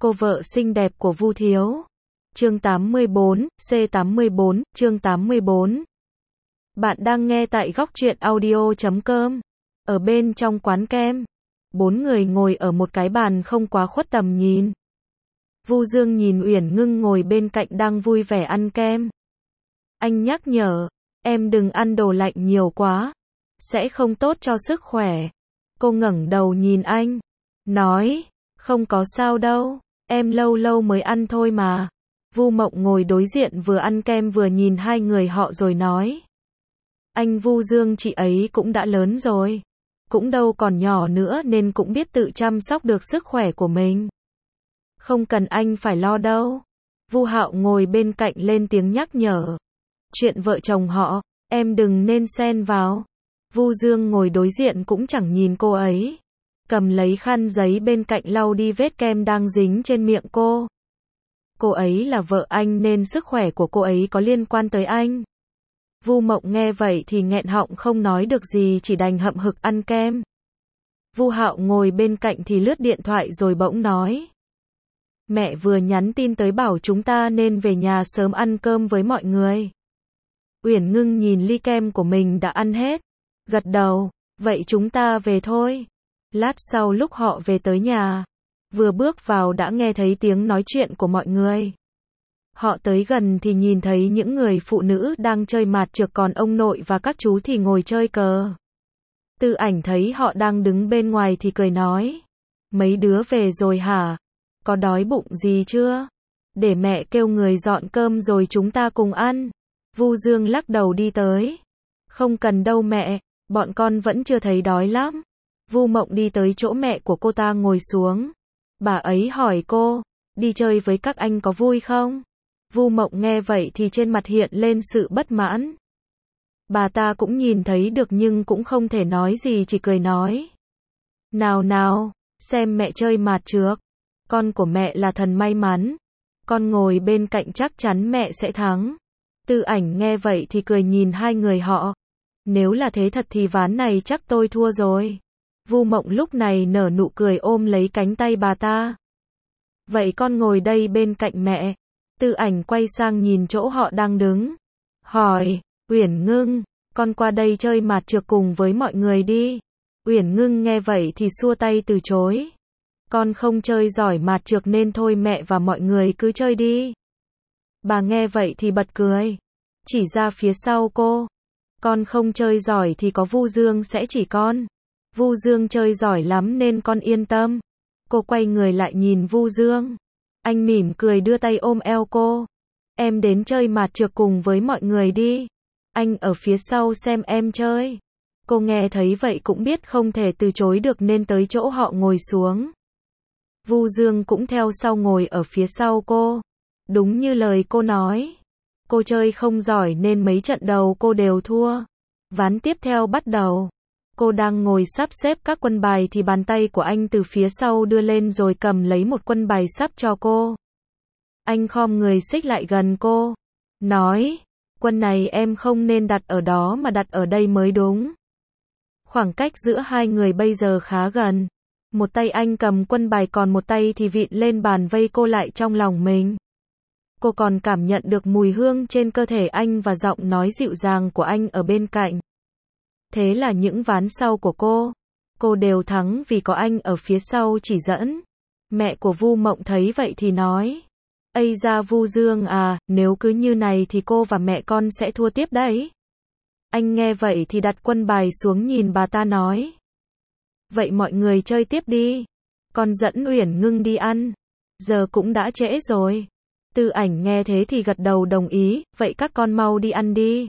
Cô vợ xinh đẹp của Vu Thiếu. Chương 84, C84, chương 84. Bạn đang nghe tại góc truyện audio.com. Ở bên trong quán kem, 4 người ngồi ở một cái bàn không quá khuất tầm nhìn. Vu Dương nhìn Uyển Ngưng ngồi bên cạnh đang vui vẻ ăn kem. Anh nhắc nhở, em đừng ăn đồ lạnh nhiều quá, sẽ không tốt cho sức khỏe. Cô ngẩng đầu nhìn anh, nói, không có sao đâu, em lâu lâu mới ăn thôi mà. Vu Mộng ngồi đối diện vừa ăn kem vừa nhìn hai người họ rồi nói. Anh Vu Dương chị ấy cũng đã lớn rồi, cũng đâu còn nhỏ nữa nên cũng biết tự chăm sóc được sức khỏe của mình. Không cần anh phải lo đâu. Vu Hạo ngồi bên cạnh lên tiếng nhắc nhở. Chuyện vợ chồng họ, em đừng nên xen vào. Vu Dương ngồi đối diện cũng chẳng nhìn cô ấy, cầm lấy khăn giấy bên cạnh lau đi vết kem đang dính trên miệng cô. Cô ấy là vợ anh nên sức khỏe của cô ấy có liên quan tới anh. Vu Mộng nghe vậy thì nghẹn họng không nói được gì, chỉ đành hậm hực ăn kem. Vu Hạo ngồi bên cạnh thì lướt điện thoại rồi bỗng nói. Mẹ vừa nhắn tin tới bảo chúng ta nên về nhà sớm ăn cơm với mọi người. Uyển Ngưng nhìn ly kem của mình đã ăn hết, gật đầu, vậy chúng ta về thôi. Lát sau lúc họ về tới nhà, vừa bước vào đã nghe thấy tiếng nói chuyện của mọi người. Họ tới gần thì nhìn thấy những người phụ nữ đang chơi mạt trược, còn ông nội và các chú thì ngồi chơi cờ. Tư Ảnh thấy họ đang đứng bên ngoài thì cười nói. Mấy đứa về rồi hả? Có đói bụng gì chưa? Để mẹ kêu người dọn cơm rồi chúng ta cùng ăn. Vu Dương lắc đầu đi tới. Không cần đâu mẹ, bọn con vẫn chưa thấy đói lắm. Vu Mộng đi tới chỗ mẹ của cô ta ngồi xuống. Bà ấy hỏi cô, đi chơi với các anh có vui không? Vu Mộng nghe vậy thì trên mặt hiện lên sự bất mãn. Bà ta cũng nhìn thấy được nhưng cũng không thể nói gì, chỉ cười nói. Nào nào, xem mẹ chơi mạt trược. Con của mẹ là thần may mắn. Con ngồi bên cạnh chắc chắn mẹ sẽ thắng. Tư Ảnh nghe vậy thì cười nhìn hai người họ. Nếu là thế thật thì ván này chắc tôi thua rồi. Vu Mộng lúc này nở nụ cười ôm lấy cánh tay bà ta. Vậy con ngồi đây bên cạnh mẹ. Tư Ảnh quay sang nhìn chỗ họ đang đứng. Hỏi, Uyển Ngưng, con qua đây chơi mạt trược cùng với mọi người đi. Uyển Ngưng nghe vậy thì xua tay từ chối. Con không chơi giỏi mạt trược nên thôi mẹ và mọi người cứ chơi đi. Bà nghe vậy thì bật cười. Chỉ ra phía sau cô. Con không chơi giỏi thì có Vu Dương sẽ chỉ con. Vu Dương chơi giỏi lắm nên con yên tâm. Cô quay người lại nhìn Vu Dương. Anh mỉm cười đưa tay ôm eo cô. Em đến chơi mạt trược cùng với mọi người đi. Anh ở phía sau xem em chơi. Cô nghe thấy vậy cũng biết không thể từ chối được nên tới chỗ họ ngồi xuống. Vu Dương cũng theo sau ngồi ở phía sau cô. Đúng như lời cô nói. Cô chơi không giỏi nên mấy trận đầu cô đều thua. Ván tiếp theo bắt đầu. Cô đang ngồi sắp xếp các quân bài thì bàn tay của anh từ phía sau đưa lên rồi cầm lấy một quân bài sắp cho cô. Anh khom người xích lại gần cô. Nói, quân này em không nên đặt ở đó mà đặt ở đây mới đúng. Khoảng cách giữa hai người bây giờ khá gần. Một tay anh cầm quân bài còn một tay thì vịn lên bàn vây cô lại trong lòng mình. Cô còn cảm nhận được mùi hương trên cơ thể anh và giọng nói dịu dàng của anh ở bên cạnh. Thế là những ván sau của cô đều thắng vì có anh ở phía sau chỉ dẫn. Mẹ của Vu Mộng thấy vậy thì nói. Ây da Vu Dương à, nếu cứ như này thì cô và mẹ con sẽ thua tiếp đấy. Anh nghe vậy thì đặt quân bài xuống nhìn bà ta nói. Vậy mọi người chơi tiếp đi. Con dẫn Uyển Ngưng đi ăn. Giờ cũng đã trễ rồi. Tư Ảnh nghe thế thì gật đầu đồng ý, vậy các con mau đi ăn đi.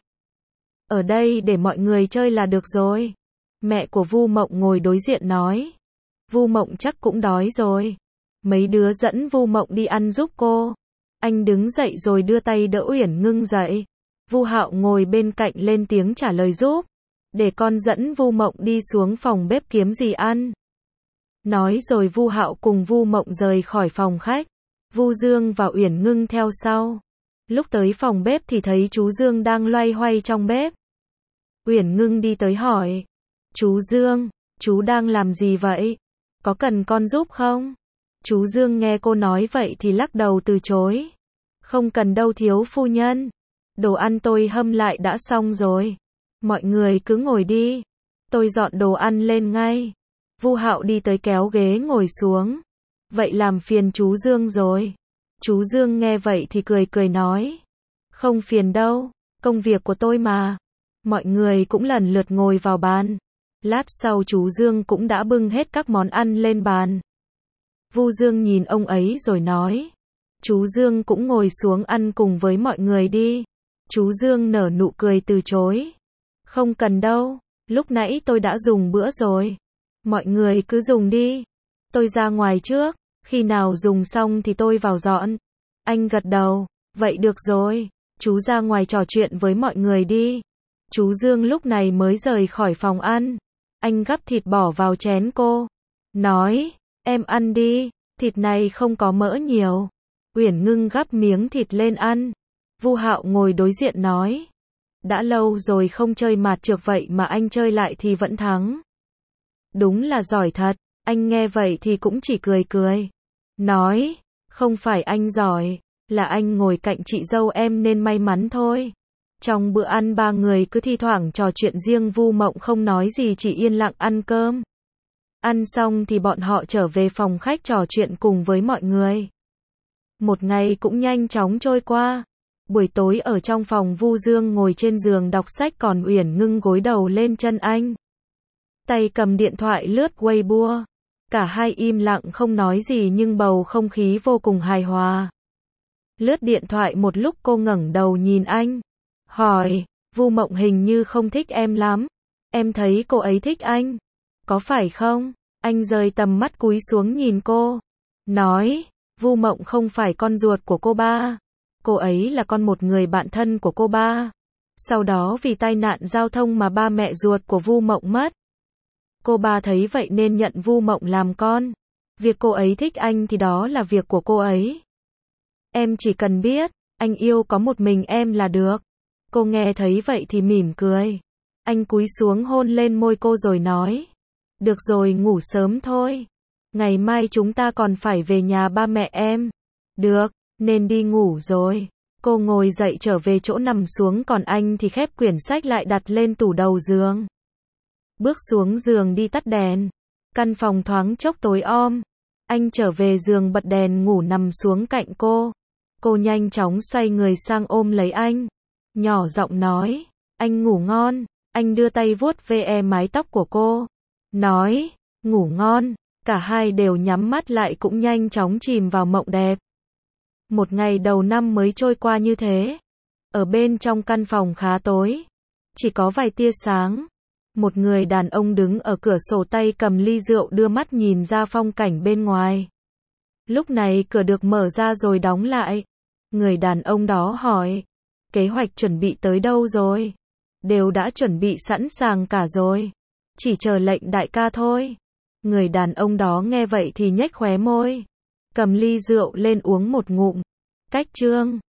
Ở đây để mọi người chơi là được rồi. Mẹ của Vu Mộng ngồi đối diện nói. Vu Mộng chắc cũng đói rồi. Mấy đứa dẫn Vu Mộng đi ăn giúp cô. Anh đứng dậy rồi đưa tay đỡ Uyển Ngưng dậy. Vu Hạo ngồi bên cạnh lên tiếng trả lời giúp. Để con dẫn Vu Mộng đi xuống phòng bếp kiếm gì ăn. Nói rồi Vu Hạo cùng Vu Mộng rời khỏi phòng khách. Vu Dương và Uyển Ngưng theo sau. Lúc tới phòng bếp thì thấy chú Dương đang loay hoay trong bếp. Uyển Ngưng đi tới hỏi. Chú Dương, chú đang làm gì vậy? Có cần con giúp không? Chú Dương nghe cô nói vậy thì lắc đầu từ chối. Không cần đâu thiếu phu nhân. Đồ ăn tôi hâm lại đã xong rồi. Mọi người cứ ngồi đi. Tôi dọn đồ ăn lên ngay. Vu Hạo đi tới kéo ghế ngồi xuống. Vậy làm phiền chú Dương rồi. Chú Dương nghe vậy thì cười cười nói. Không phiền đâu, công việc của tôi mà. Mọi người cũng lần lượt ngồi vào bàn. Lát sau chú Dương cũng đã bưng hết các món ăn lên bàn. Vu Dương nhìn ông ấy rồi nói. Chú Dương cũng ngồi xuống ăn cùng với mọi người đi. Chú Dương nở nụ cười từ chối. Không cần đâu, lúc nãy tôi đã dùng bữa rồi. Mọi người cứ dùng đi. Tôi ra ngoài trước, khi nào dùng xong thì tôi vào dọn. Anh gật đầu, vậy được rồi, chú ra ngoài trò chuyện với mọi người đi. Chú Dương lúc này mới rời khỏi phòng ăn. Anh gắp thịt bỏ vào chén cô. Nói, em ăn đi, thịt này không có mỡ nhiều. Uyển Ngưng gắp miếng thịt lên ăn. Vu Hạo ngồi đối diện nói. Đã lâu rồi không chơi mạt trược vậy mà anh chơi lại thì vẫn thắng. Đúng là giỏi thật, anh nghe vậy thì cũng chỉ cười cười. Nói, không phải anh giỏi, là anh ngồi cạnh chị dâu em nên may mắn thôi. Trong bữa ăn ba người cứ thi thoảng trò chuyện riêng, Vu Mộng không nói gì, chỉ yên lặng ăn cơm. Ăn xong thì bọn họ trở về phòng khách trò chuyện cùng với mọi người. Một ngày cũng nhanh chóng trôi qua. Buổi tối ở trong phòng, Vu Dương ngồi trên giường đọc sách, còn Uyển Ngưng gối đầu lên chân anh. Tay cầm điện thoại lướt Weibo. Cả hai im lặng không nói gì nhưng bầu không khí vô cùng hài hòa. Lướt điện thoại một lúc cô ngẩng đầu nhìn anh. Hỏi, Vu Mộng hình như không thích em lắm. Em thấy cô ấy thích anh. Có phải không? Anh rời tầm mắt cúi xuống nhìn cô. Nói, Vu Mộng không phải con ruột của cô ba. Cô ấy là con một người bạn thân của cô ba. Sau đó vì tai nạn giao thông mà ba mẹ ruột của Vu Mộng mất. Cô ba thấy vậy nên nhận Vu Mộng làm con. Việc cô ấy thích anh thì đó là việc của cô ấy. Em chỉ cần biết, anh yêu có một mình em là được. Cô nghe thấy vậy thì mỉm cười. Anh cúi xuống hôn lên môi cô rồi nói. Được rồi, ngủ sớm thôi. Ngày mai chúng ta còn phải về nhà ba mẹ em. Được, nên đi ngủ rồi. Cô ngồi dậy trở về chỗ nằm xuống, còn anh thì khép quyển sách lại đặt lên tủ đầu giường. Bước xuống giường đi tắt đèn. Căn phòng thoáng chốc tối om. Anh trở về giường bật đèn ngủ nằm xuống cạnh cô. Cô nhanh chóng xoay người sang ôm lấy anh. Nhỏ giọng nói, anh ngủ ngon. Anh đưa tay vuốt ve mái tóc của cô. Nói, ngủ ngon. Cả hai đều nhắm mắt lại cũng nhanh chóng chìm vào mộng đẹp. Một ngày đầu năm mới trôi qua như thế. Ở bên trong căn phòng khá tối. Chỉ có vài tia sáng. Một người đàn ông đứng ở cửa sổ, tay cầm ly rượu, đưa mắt nhìn ra phong cảnh bên ngoài. Lúc này cửa được mở ra rồi đóng lại. Người đàn ông đó hỏi, kế hoạch chuẩn bị tới đâu rồi? Đều đã chuẩn bị sẵn sàng cả rồi. Chỉ chờ lệnh đại ca thôi. Người đàn ông đó nghe vậy thì nhếch khóe môi. Cầm ly rượu lên uống một ngụm. Cách chương